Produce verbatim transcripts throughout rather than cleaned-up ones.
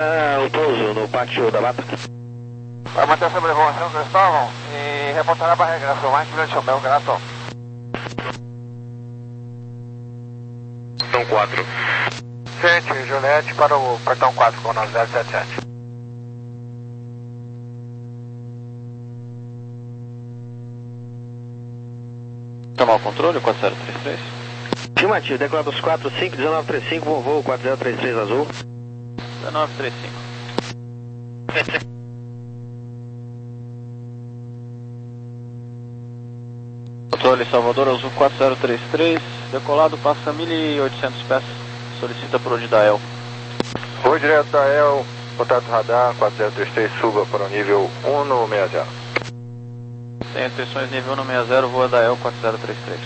Ah, o pouso no pátio da mata. Vai manter essa informação, Cristóvão, e reportará para regresso. Mais grande Chapéu, grato. Portão quatro. Gente, Juliette para o portão quatro com nove zero sete sete. Tomar o controle, quatro zero três três. Afirmativo, decola dos quatro cinco, um nove três cinco, bom voo, quatro zero três três azul. um nove três cinco. Controle Salvador Azul quatro zero três três, decolado passa mil e oitocentos pés, solicita por onde da E L. Vou direto da E L, contato radar quatro zero três três, suba para o nível um no sessenta. Tem intenções nível um sessenta, voa da E L quatro zero três três.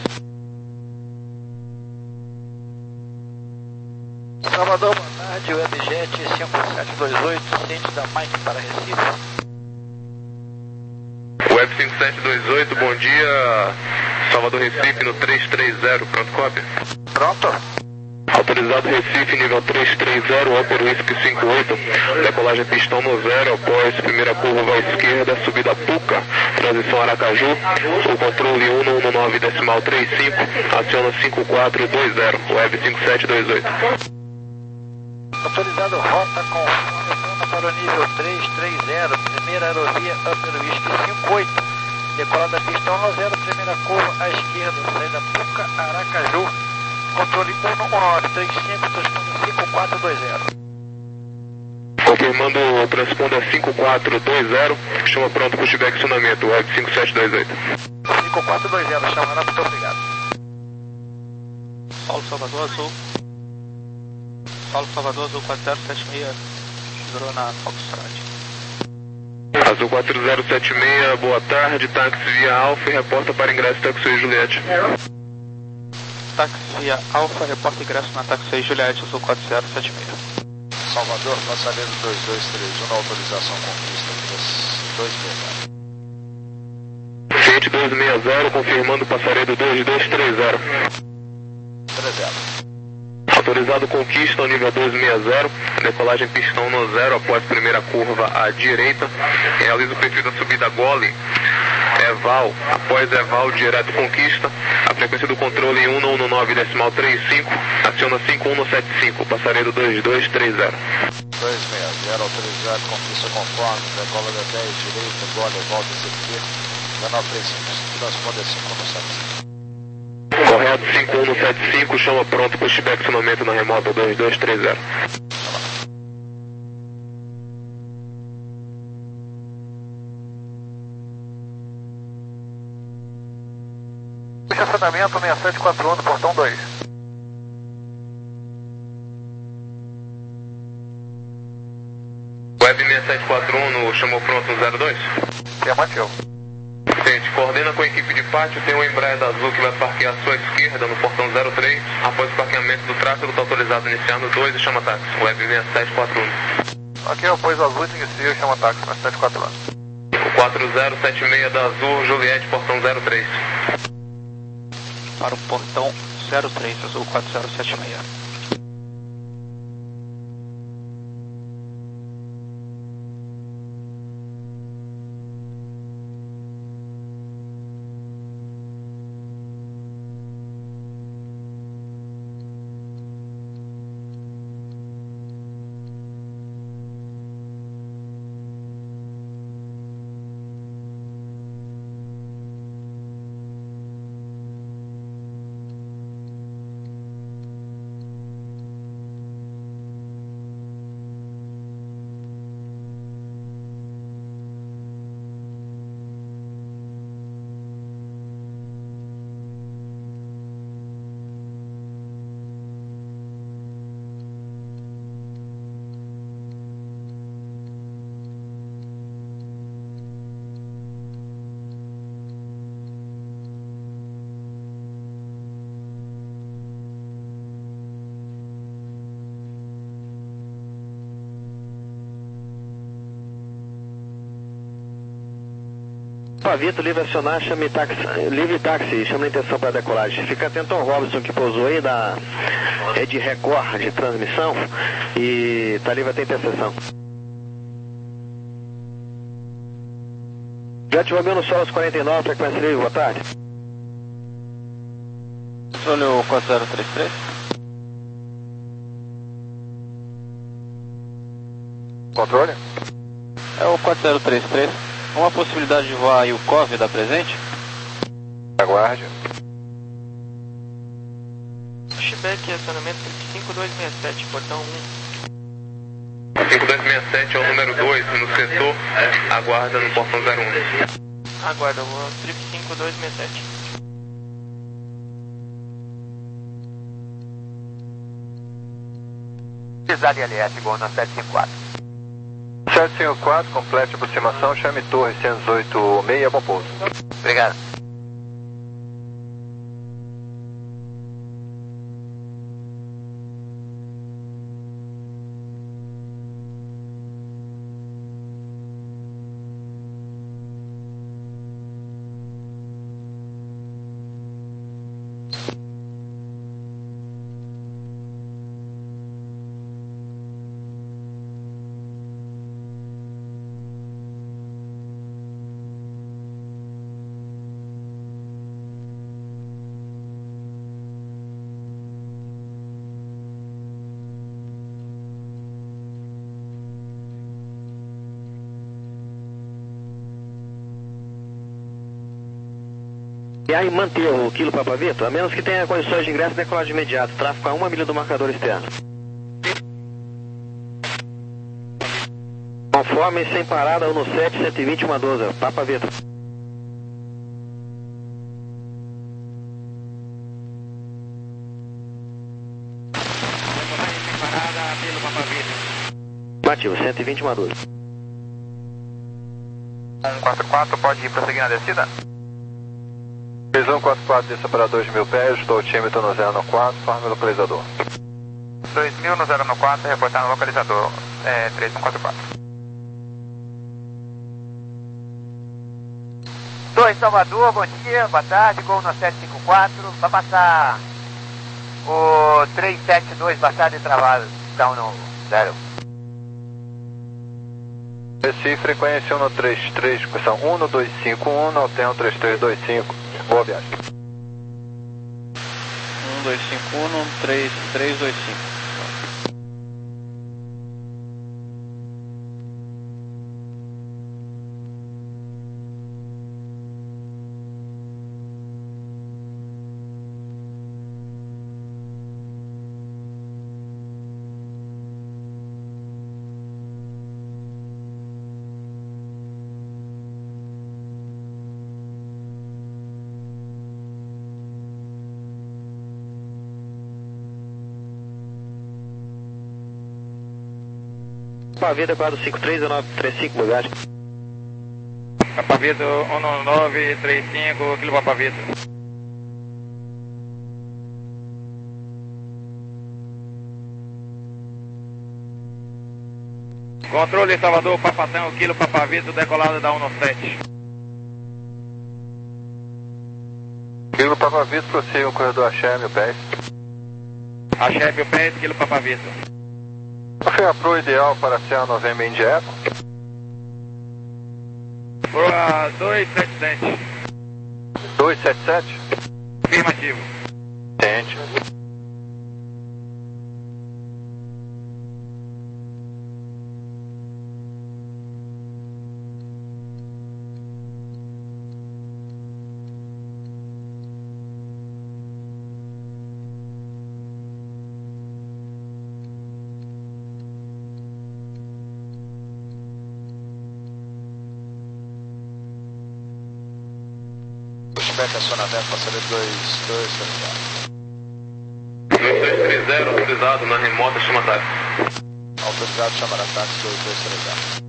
Salvador, boa tarde, Webjet cinco sete dois oito, ciente da Mike para Recife. Web cinco sete dois oito, bom dia, Salvador Recife no três três zero, pronto, cópia? Pronto? Autorizado Recife, nível três três zero, Upper Whisky cinco oito, decolagem pistão no zero, após primeira curva à esquerda, subida Puca, transição Aracaju, o controle um um nove decimal três cinco, aciona cinco quatro dois zero, Web cinco sete dois oito. Autorizado rota com retorno para o nível três três zero, primeira aerovia Upper Whisky cinco oito, decolada pistão no zero, primeira curva à esquerda, saída Puca, Aracaju, controle um um nove três cinco, transponder cinco quatro dois zero. Confirmando o transponder cinco quatro dois zero, chama pronto para o pushback acionamento, Web cinco sete dois oito. cinco quatro dois zero, chamará, muito obrigado. Paulo Salvador Azul. Paulo Salvador Azul quatro zero sete seis, virou na Foxtrot. Azul quatro zero sete seis, boa tarde, táxi via Alfa e reporta para ingresso Taxi Juliette. Táxi via Alfa, reporta ingresso na Taxi Juliette, Azul quatro zero sete seis. Salvador, passageiro dois dois três um, na autorização conquista dois seis zero. Fiat dois seis zero, confirmando passageiro dois dois três zero. três zero. Autorizado conquista ao nível dois seis zero, decolagem pistão no zero após primeira curva à direita, realiza o perfil da subida Gole, Eval, após Eval direto conquista, a frequência do controle um um nove decimal três cinco, aciona cinco um sete cinco, passageiro dois dois três zero. dois seis zero, autorizado, conquista conforme, decola da dez direita, Gole, volta a seguir, nove três cinco, transponder cinco um sete cinco. Correto, cinco um sete cinco, chama pronto, pushback acionamento na remota dois dois três zero. Estacionamento seis sete quatro um do portão dois. Web seis sete quatro um no chamou pronto no zero dois. Afirmativo. Gente, coordena com a equipe de pátio, tem um Embraer da Azul que vai parquear à sua esquerda no portão zero três. Após o parqueamento do tráfego, está autorizado a iniciar no dois e chama táxi. Web seis sete quatro um. Aqui após Azul inicia e chama táxi, seis sete quatro um. O quatro zero sete seis da Azul, Juliette, portão zero três. Para o portão zero três, Azul quatro zero sete seis. Pavito, livre acionar, chame táxi, livre táxi, chama a intenção para decolagem. Fica atento ao Robson que pousou aí da Rede Record de transmissão e tá livre até interseção. Jet Romeo no Solos quarenta e nove, frequência livre, boa tarde. Controle quatro zero três três. Controle? É o quatro zero três três. Uma possibilidade de voar aí o C O V da presente? Aguarde. Pushback, acionamento cinco dois seis sete, portão um. cinco dois seis sete é o número dois no setor, aguarda no portão zero um. Aguarda, o trip cinco dois seis sete. Pisada L S, Gol na sete cinco quatro. sete cinco quatro, complete a aproximação, chame Torre cento e oito seis, bom pouso. Obrigado. E aí manter o quilo para Pavito, a menos que tenha condições de ingresso e decolagem imediato. Tráfego a uma milha do marcador externo. Conforme sem parada, um no sete, cento e vinte, uma doze, Papa Vito. Decolagem sem parada pelo Papa Vito. Ativo, cento e vinte, uma doze. um quatro quatro, pode ir prosseguir na descida? três um quatro quatro, desça para dois mil pés, estou tímetro no zero quatro, forma localizador. dois mil no zero quatro, reportar no localizador, é, três um quatro quatro. dois Salvador, bom dia, boa tarde, Gol no sete cinco quatro, vai passar o três sete dois, baixado e travado, então no zero. Recife, frequência um três três, discussão um dois cinco um, Alten três três dois cinco, boa viagem. um dois cinco um, três três dois cinco. Pavito, quatro cinco três, nove três cinco, bagagem. Pavito um nove três cinco, quilo Pavito. Controle Salvador, Papatão, quilo Papavito, decolada da um sete. Quilo Papavito, prossiga o corredor Axé, mil pés. Axé, mil pés, quilo Papavito. Foi a pro ideal para ser a Novembro Indieco. Proa dois sete sete. dois sete sete? Afirmativo. Tente. Pushback, acionamento, passageiro dois dois três dois dois três zero, autorizado na remota, chama táxi. Autorizado, chamar a táxi dois dois três zero.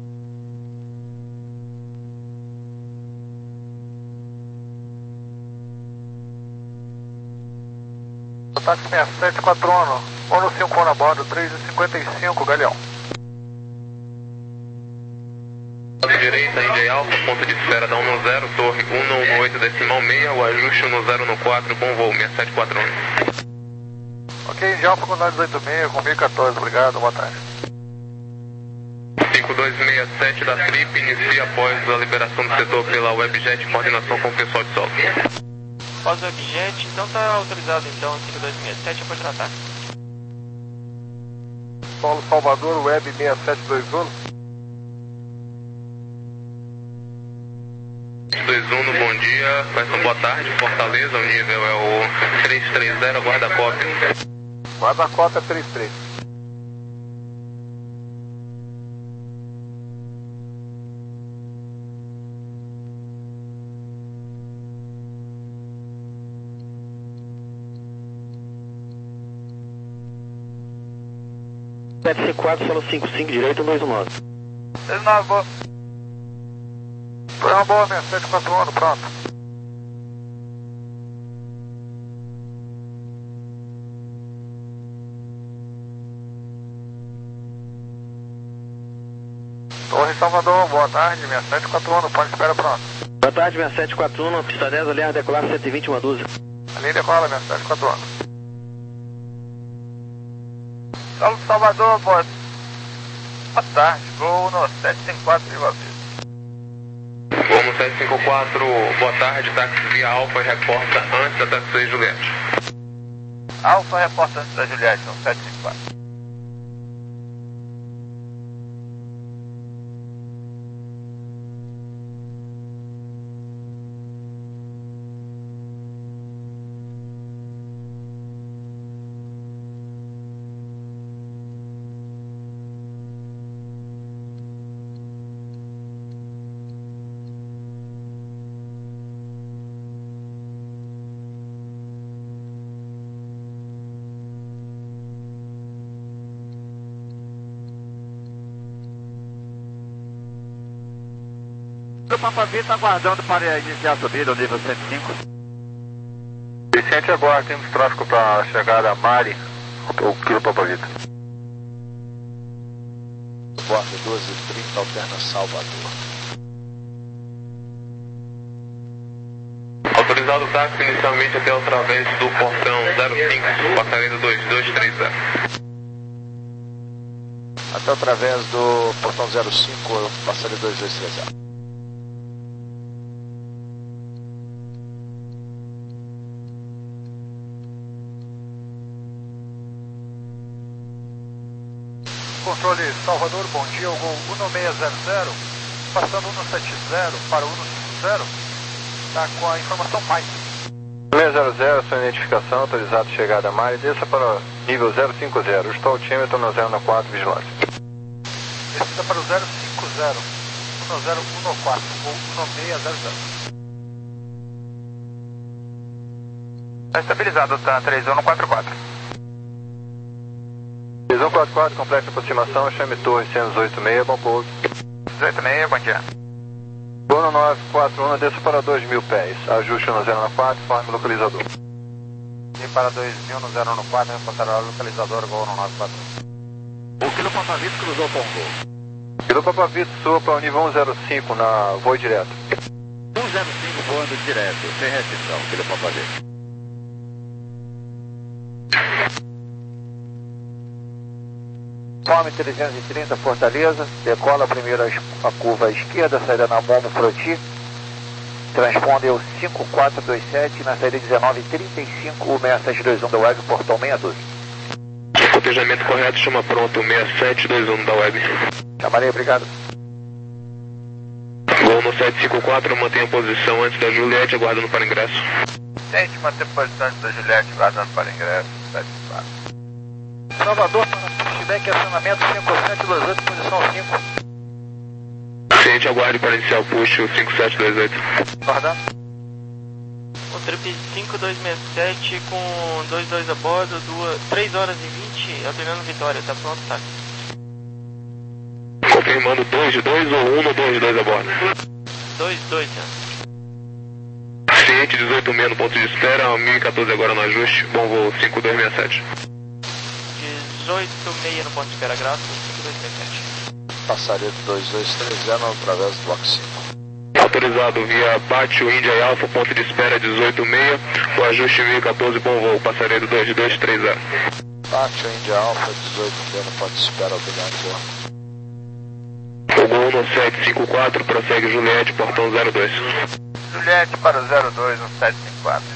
Táxi seis sete quatro um, um cinco um na bordo, três e cinquenta e cinco, Galeão. direita, India Alpha, ponto de esfera da um no zero, torre um no oito decimal seis, o ajuste um no zero no quatro, bom voo, seis sete quatro um. Ok, India Alpha com nove oito seis, com mil e quatorze, obrigado, boa tarde. cinco dois seis sete da Trip, inicia após a liberação do setor pela Webjet, coordenação com o pessoal de solo. Após o Webjet, então tá autorizado então, cinco dois seis sete, pode tratar. Paulo Salvador, Web seis sete dois um. dois um, bom dia, peçam boa tarde, Fortaleza, o nível é o três três zero, guarda-cópia. Guarda-cópia três três. sete cinco quatro, solo cinco cinco, direito, dois um nove. dois nove, boa. Foi uma boa, seis sete quatro um, pronto. Torre Salvador, boa tarde, seis sete quatro um, pode espera, pronto. Boa tarde, seis sete quatro um, pista dez, aliás, decolar cento e vinte, uma dúzia. Ali decola, seis sete quatro um. Saulo Salvador, boa, boa tarde, voo no sete cinco quatro de Valverde. Voo no sete cinco quatro, boa tarde, táxi via Alfa e reporta antes da táxi seis Juliette. Alfa reporta antes da Juliette, no sete cinco quatro. O Papa Vita aguardando para iniciar a subida, o nível cento e cinco. Vicente, agora temos tráfego para a chegada a Mari, o quilo Papa Vita. Bordo doze trinta, alterna Salvador. Autorizado o táxi inicialmente até através do portão zero cinco, passageiro dois dois três zero. Até através do portão zero cinco, passageiro dois dois três zero. Controle Salvador, bom dia, o gol um seis zero zero, passando um sete zero para o um cinco zero, está com a informação Python. seis zero zero, sua identificação, autorizado chegada a Mari, desça para o nível zero cinco zero, estou altímetro no zero quatro, vigilância. Desça para o zero cinco zero, um zero um quatro, gol um seis zero zero. Está estabilizado, tá três um quatro quatro. três um quatro quatro, completa aproximação, chame Torre cento e oito seis, bom pouso. dezoito seis, bom dia. um nove quatro um, desça para dois mil pés, ajuste no zero quatro, forme localizador. E para dois mil no zero quatro, reportará o localizador, gol um nove quatro um. O quilo Papa Vita cruzou com o gol. Quilo Papa Vita, sua para o nível um zero cinco, na voo direto. um zero cinco voando direto, sem restrição, quilo Papa Vita. Forme trezentos e trinta, Fortaleza, decola primeiro a curva à esquerda, saída na Momo Froti, transponde o cinco quatro dois sete, na saída dezenove trinta e cinco, o seis sete dois um da Web, portão seis doze. Cotejamento correto, chama pronto, seis sete dois um da Web. Chamarei, obrigado. Voo no sete cinco quatro, mantenha posição antes da Juliette, aguardando para ingresso. Gente, manter posição antes da Juliette, aguardando para ingresso, sete quatro. Salvador para pushback, acionamento cinco sete dois oito, posição cinco. Ciente, aguarde para iniciar o push, o cinco sete dois oito. Aguardando. O trip cinco dois seis sete com dois dois a bordo, duas, três horas e vinte, alternando Vitória, tá pronto, tá? Confirmando dois de dois ou um no dois de dois a bordo? dois dois, né? Ciente, dezoito seis no ponto de espera, mil e quatorze agora no ajuste, bom voo, cinco dois seis sete. dezoito seis no ponto de espera, graças, cinco dois seis sete. passaria de dois dois três zero através do bloco cinco. Autorizado via Pátio Índia e Alfa, ponto de espera dezoito seis, o ajuste mil e quatorze, bom voo, passaria do dois dois três zero. Pátio Índia Alfa, dezoito seis, ponto de espera, obrigado, boa. Hugo um sete cinco quatro, prossegue Juliette, portão zero dois. Juliette para o zero dois um sete cinco quatro.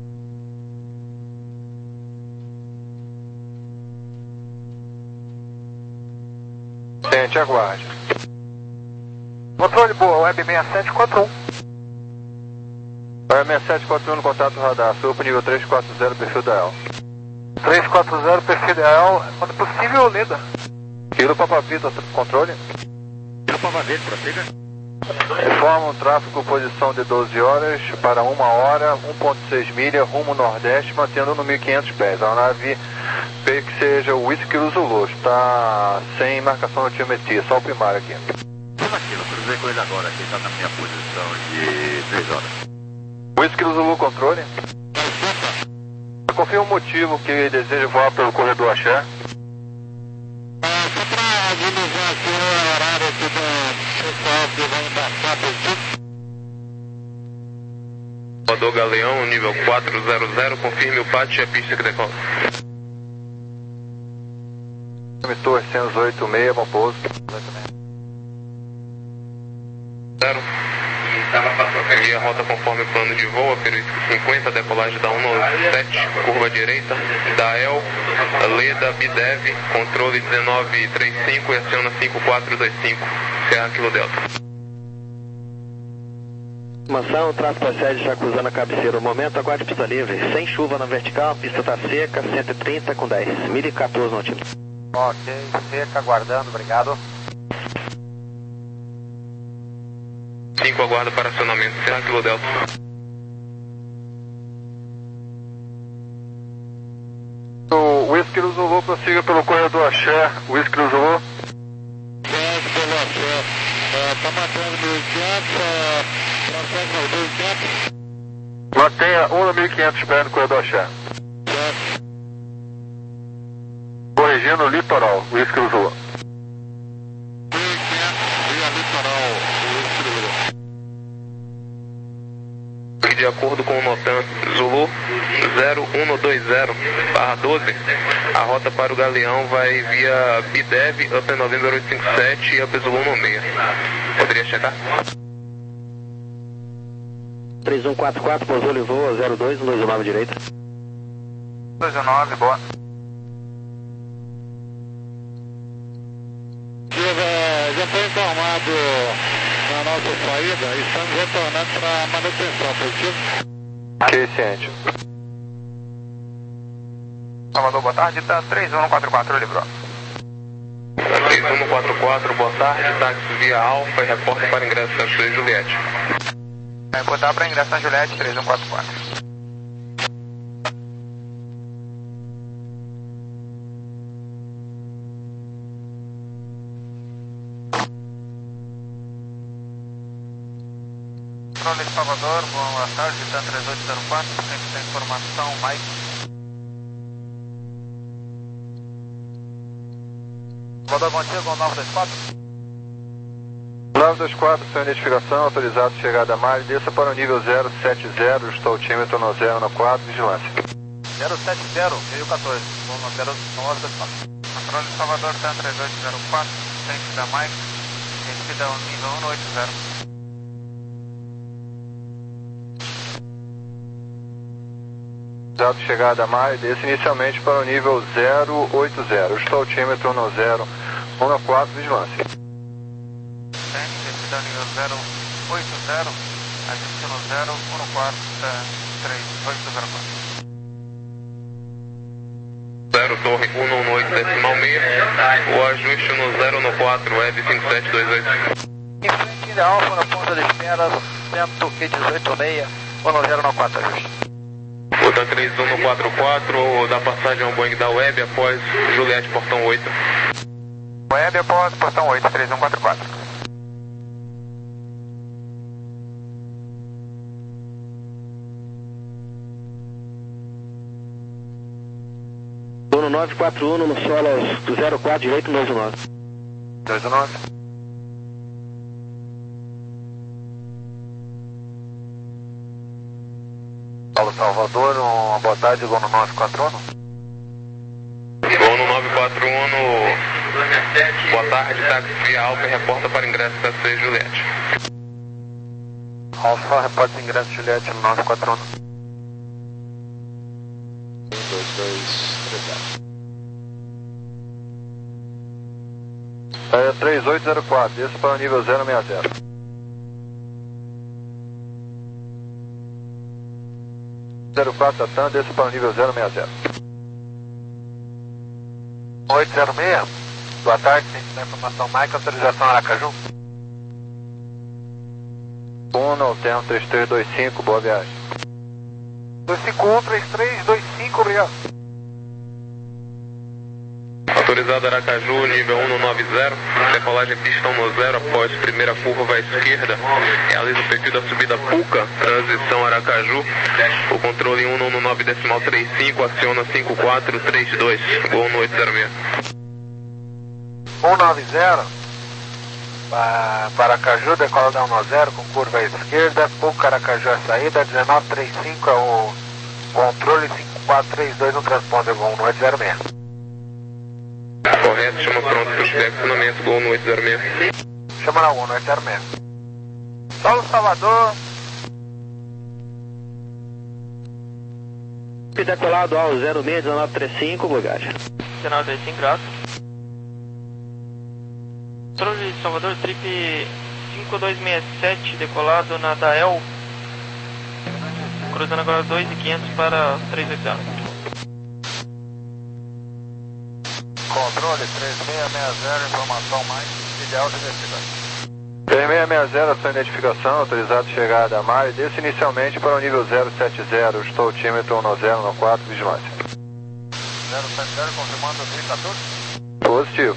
Gente, aguarde. Controle boa, Web seis sete quatro um. Web seis sete quatro um no contato radar, sul nível três quatro zero, perfil da E L. três quatro zero, perfil da E L, quando possível, Lida. Kilo Papa Vitor, controle. Kilo Papa Vitor, prossiga. Informa um tráfego posição de doze horas para uma hora, um ponto seis milha, rumo nordeste, mantendo no mil e quinhentos pés. A nave P que seja o Whisky Zulu, está sem marcação de altimetria, só o primário aqui. Aquilo, cruzei com ele agora, aqui está na minha posição de três horas. Whisky Zulu, controle. Confirma o motivo que deseja voar pelo corredor Axé. Ah, só para agilizar aqui o horário aqui do pessoal que vai embarcar por aqui. Rodou Galeão, nível quatro zero zero, confirme o pátio e a pista que decola. Torre cento e oito seis, bom pouso. Zero. Seguir a rota conforme o plano de voo, aperisco cinquenta, decolagem da cento e sete, curva direita, da E L, Leda, Bidev, controle dezenove trinta e cinco e aciona cinco quatro dois cinco, Serra Kilo Delta. Mansão, o tráfego procede já cruzando a cabeceira no momento, aguarde pista livre, sem chuva na vertical, a pista está seca, cento e trinta com dez, mil e quatorze no altímetro. Ok, seca, aguardando, obrigado. cinco aguarda para acionamento, Serra Kilo Delta. O Whisky Zulu prossiga pelo corredor Axé, Whisky Zulu. Segue pelo Axé, está matando mil e quinhentos, prossegue no mil e quinhentos. Mantenha um no mil e quinhentos pés no corredor Axé. Certo. Corrigindo o litoral, Whisky Zulu. mil e quinhentos, via litoral, Whisky Zulu. De acordo com o Notan Zulu zero um dois zero barra doze, a rota para o Galeão vai via Bidev, Up November oito cinco sete e Up Zulu no meio. Poderia checar? três um quatro quatro, pousou e voa, zero dois, um dois nove direita. dois nove, boa. Já foi informado na nossa saída e estamos retornando para manutenção, positivo? Ok, ciente. Salvador, boa tarde, tá três um quatro quatro, livrou. três um quatro quatro, boa tarde, táxi via Alfa e repórter para ingresso na Juliette. É, botar para ingresso na Juliette, três um quatro quatro. Controle de Salvador, boa tarde, TAN três oito zero quatro, sempre tem informação, Mike. Salvador, bom dia, Gol nove dois quatro. nove dois quatro, sua identificação, autorizado chegada a mar, desça para o nível zero sete zero, estou altímetro no zero no quatro, vigilância. zero sete zero, mil e quatorze, Gol nove dois quatro. Controle de Salvador, TAN três oito zero quatro, sempre da Mike, identificação nível um oito zero. Autorizado chegada a mar, desça inicialmente para o nível zero oito zero, estou altímetro no zero um no quatro, vigilância. Descida nível zero oito zero, ajuste no zero um no quatro, três oito zero quatro. zero Torre um um oito decimal seis, o ajuste no zero no quatro, Web cinco sete dois oito. Em frente de Alfa, na ponta de espera, cento e dezoito seis, um no zero no quatro, ajuste. O TAN três um quatro quatro, dá passagem ao Boeing da Web após Juliette, portão oito. Web após portão oito, três um quatro quatro. Dono nove quatro um no solo zero quatro direito, dois nove. dois nove. Paulo Salvador, uma boa tarde, Gol no nove quatro um. Gol no nove quatro um, boa tarde, táxi Alfa, reporta para ingresso da C Juliette. Alfa, reporta ingresso Juliette no nove quatro um. dois dois três zero. É três oito zero quatro, desça para o nível zero seis zero. zero quatro Atan, desça para o nível zero seis zero. oito zero seis, boa tarde, ciência da informação Mike, autorização Aracaju. Uno, Alterno três três dois cinco, boa viagem. dois cinco um, três três dois cinco, obrigado. Autorizado Aracaju, nível um no nove zero, decolagem pistão no zero, após primeira curva à esquerda, realiza o perfil da subida Puca, transição Aracaju, o controle um no nove decimal trinta e cinco, aciona cinco quatro três dois, gol no oito zero seis. um nove zero, para Aracaju, decola da um zero, com curva à esquerda, Puca Aracaju a saída, dezenove trinta e cinco é o controle, cinco quatro três dois no transponder, gol no oito zero seis. Correto, chama pronto para o estacionamento, gol no oito zero seis. Chama na um, no oito zero seis. Paulo Salvador. Decolado ao zero seis um nove três cinco, bagagem. Sinal três cinco, graças. Controle de Salvador, trip cinco dois seis sete, decolado na Dael. Cruzando agora dois mil e quinhentos para três oito zero. Controle três seis seis zero, informação mais, ideal de descida. três seis seis zero, a sua identificação, autorizado chegada a Mari, desce inicialmente para o nível zero sete zero, estou altímetro um zero um quatro, vigilância. zero sete zero, confirmando o três quatorze? Positivo.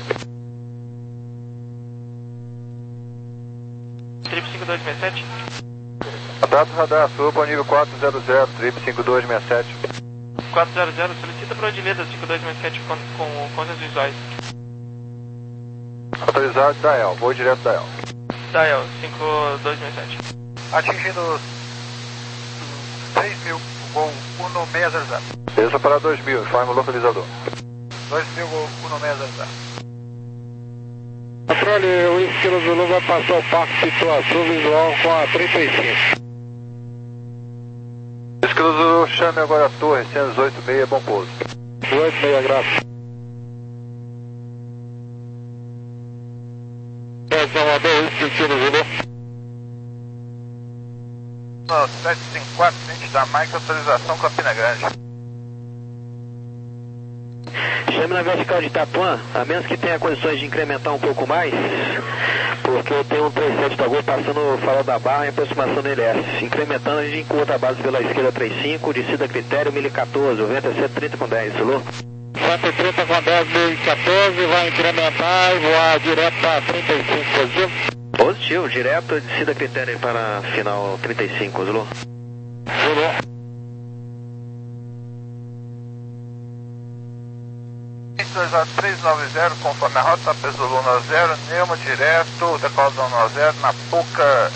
Trip cinco dois seis sete. Contato radar, suba para o nível quatro zero zero, trip cinco dois seis sete. quatro zero zero, solicita para onde lida cinco dois seis sete com, com contas visuais. Autorizado Dael, vou direto Dael. Dael, cinco dois seis sete. Atingindo seis mil, gol um seis zero zero. Desça para dois mil, informe o localizador. dois mil, gol um seis zero zero. Controle, o Esquilo Zulu vai passar o parque situação visual com a trinta e cinco. Esquilo Zulu, chame agora a torre, cento e dezoito seis, bom pouso. oito seis, graças. É, Salvador, Esquilo Zulu. No sete cinco quatro, frente da Mike, autorização Campina Grande. Chame na vertical de Itapuã, a menos que tenha condições de incrementar um pouco mais, porque eu tenho um trinta e sete da Gol passando o farol da Barra em aproximação do L S. Incrementando, a gente encurta a base pela esquerda trinta e cinco, descida critério mil e quatorze, o vento é cento e trinta com dez, alô? cento e trinta com dez, mil e quatorze, vai incrementar e voar direto para trinta e cinco, positivo? Positivo, direto, descida critério para final trinta e cinco, alô? Alô? três nove zero, conforme a rota, peso Luna zero, Neuma direto, decola da um zero, na Puca,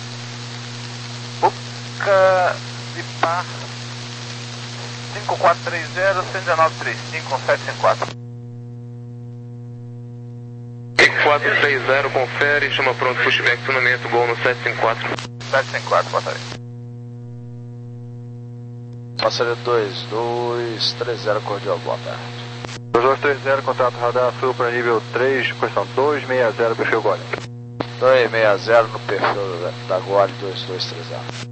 Puca, Ipá, cinco quatro três zero, cento e dezenove trinta e cinco, sete cinco quatro. cinco quatro três zero, confere, chama pronto, pushback, acionamento, gol no sete cinco quatro. sete cinco quatro, boa tarde. Passaria dois dois três zero, cordial, boa tarde. dois dois três zero, contato radar sul para nível três, questão dois seis zero, perfil Gole. dois seis zero no perfil da Gole, dois dois três zero.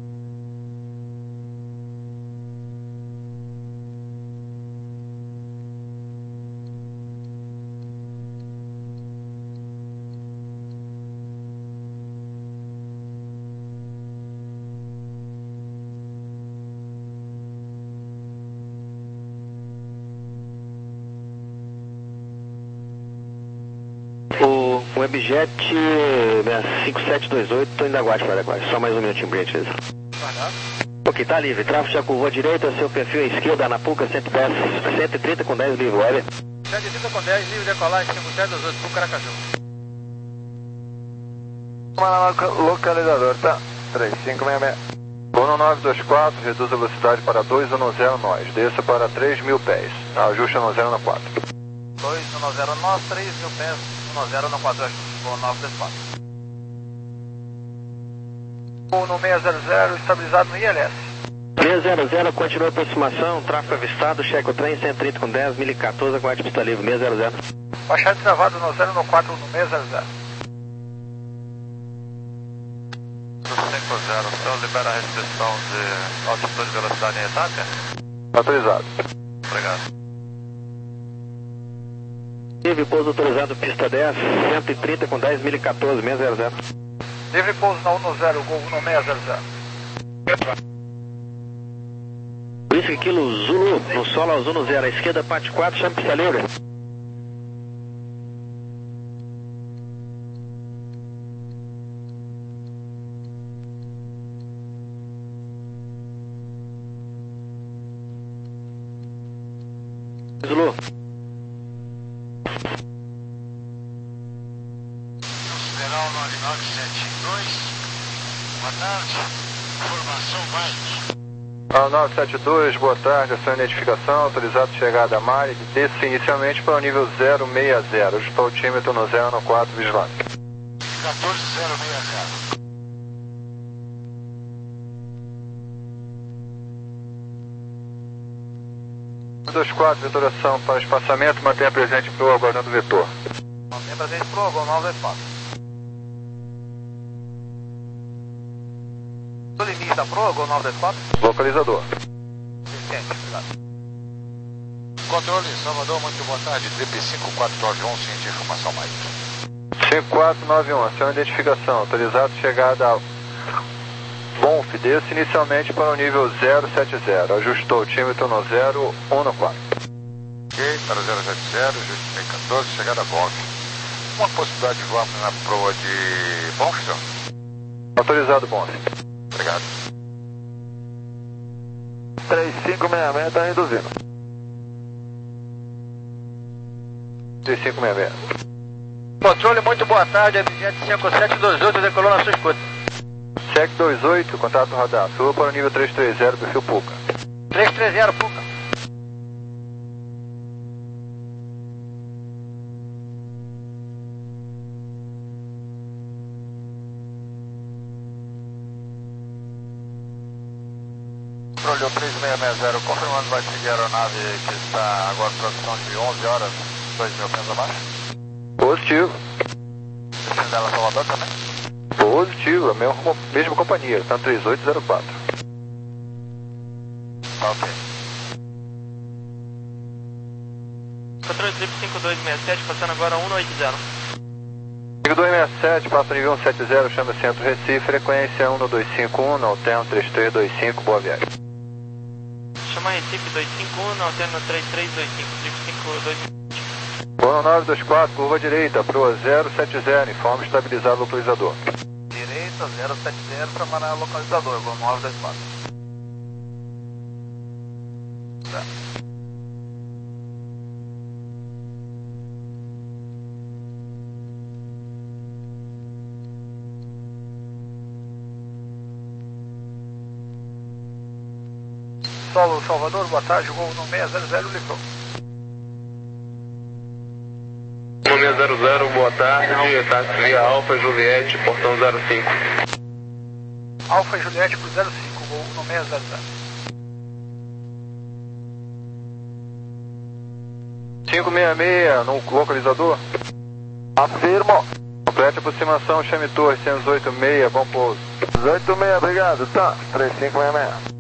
O Webjet cinco sete dois oito, estou indo aguarde para aguarde. Só mais um minutinho, gentileza. Ok, tá livre. Tráfego já curvou à direita, seu perfil à esquerda, na Puca cento e dez, cento e trinta com dez, livre, olha. cento e trinta com dez, livre decolagem, cinco sete dois oito, Puca Aracaju. Localizador, tá? três cinco seis seis. Bono nove dois quatro, reduz a velocidade para dois um zero nós, desça para três mil pés, ajuste um zero quatro. dois um zero nós, três mil pés, um zero quatro, ajuste, Bono nove dois quatro. Bono seis zero zero, estabilizado no I L S. seis zero zero, continua a aproximação, tráfego avistado, checa o trem, cento e trinta com dez, mil e quatorze, aguarde pista livre, seis zero zero. Baixada travado no zero quatro no seis zero zero. cinco zero, o senhor libera a restrição de altitude e velocidade em etapa? Autorizado. Obrigado. Livre pouso autorizado, pista dez, cento e trinta com dez, mil e quatorze, seis zero zero. Livre pouso na um zero, Gol no seis zero zero. Whisky Kilo Zulu, no solo ao Zulu zero, à esquerda, parte quatro, chama pista livre. Zulu. Federal nove nove sete dois, boa tarde, informação Mike. A nove sete dois, boa tarde, a sua identificação, autorizado chegada a Mari, desce inicialmente para o nível zero seis zero, ajusta o altímetro no zero quatro, vigilante. quatorze zero seis zero. dois quatro, vetoração para espaçamento, mantenha presente para o aguardando o vetor. Mantenha presente para o Gol nove dois quatro. O limite da Pro, Gol nove dois quatro. Localizador. Suficiente, obrigado. Controle, Salvador, muito boa tarde, Trip cinco quatro nove um, ciente informação Mike. cinco quatro nove um, ação de identificação, autorizado chegada a Bonf, desce inicialmente para o nível zero sete zero, ajustou o altímetro no zero um quatro. Ok, para zero sete zero, ajuste quatorze, chegada a Bonf. Uma possibilidade de voar na proa de Bonf, senhor? Autorizado, Bonf. Obrigado. três cinco seis seis, está reduzindo. três cinco seis seis. Controle, muito boa tarde, Abject cinco sete dois oito, decolou na sua escuta. S E C dois oito, contato radar, suba para o nível três três zero, perfil Puca. três três zero, Puca. Controle três seis seis zero, confirmando vai seguir a aeronave que está agora em produção de onze horas, dois mil pés abaixo. Positivo. Destino dela Salvador também? Positivo, a mesma, mesma companhia, está três oito zero quatro. Ok. Controle Trip cinco dois seis sete, passando agora um oito zero. cinco dois seis sete, passa nível um sete zero, chama Centro Recife, frequência um dois cinco um, alterno três três dois cinco, boa viagem. Chama Recife dois cinco um, alterno três três dois cinco, Trip cinco dois seis. Bono nove dois quatro, curva direita, proa zero sete zero, informe estabilizado localizador. Direita, zero sete zero para manar localizador, Gol nove dois quatro. Tá. Solo Salvador, boa tarde, Gol no seis zero zero, livrou. seis zero zero, boa tarde, táxi Alfa Juliette, portão zero cinco. Alfa Juliette pro zero cinco, Gol no seis zero zero. cinco seis seis, no localizador. Afirmo. Complete aproximação, chame torre, cento e oito seis, bom pouso. oito seis, obrigado, tá. três cinco seis seis.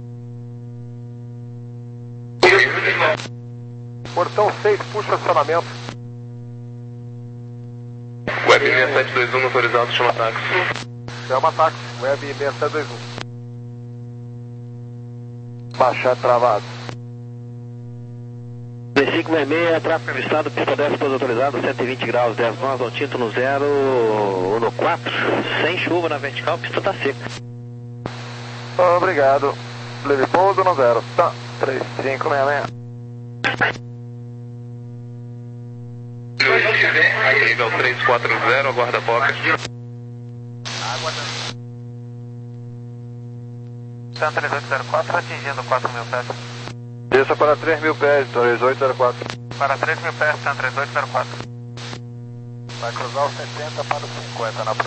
Portão seis, puxa acionamento. Web seis sete dois um, autorizado, chama táxi. Chama táxi, Web seis sete dois um. Baixar travado. três cinco seis seis, tráfego avistado, pista dez, pouso autorizado, cento e vinte graus, dez nós, altímetro no zero, um no quatro, sem chuva na vertical, pista tá seca. Obrigado. Leve pouso no zero, tá. três cinco seis seis. Nível três quatro zero, aguarda Boca. TAM três oito zero quatro atingindo quatro mil pés. Desça para três mil pés, três oito zero quatro. Para três mil pés, TAM três oito zero quatro. Vai cruzar o setenta para o cinquenta na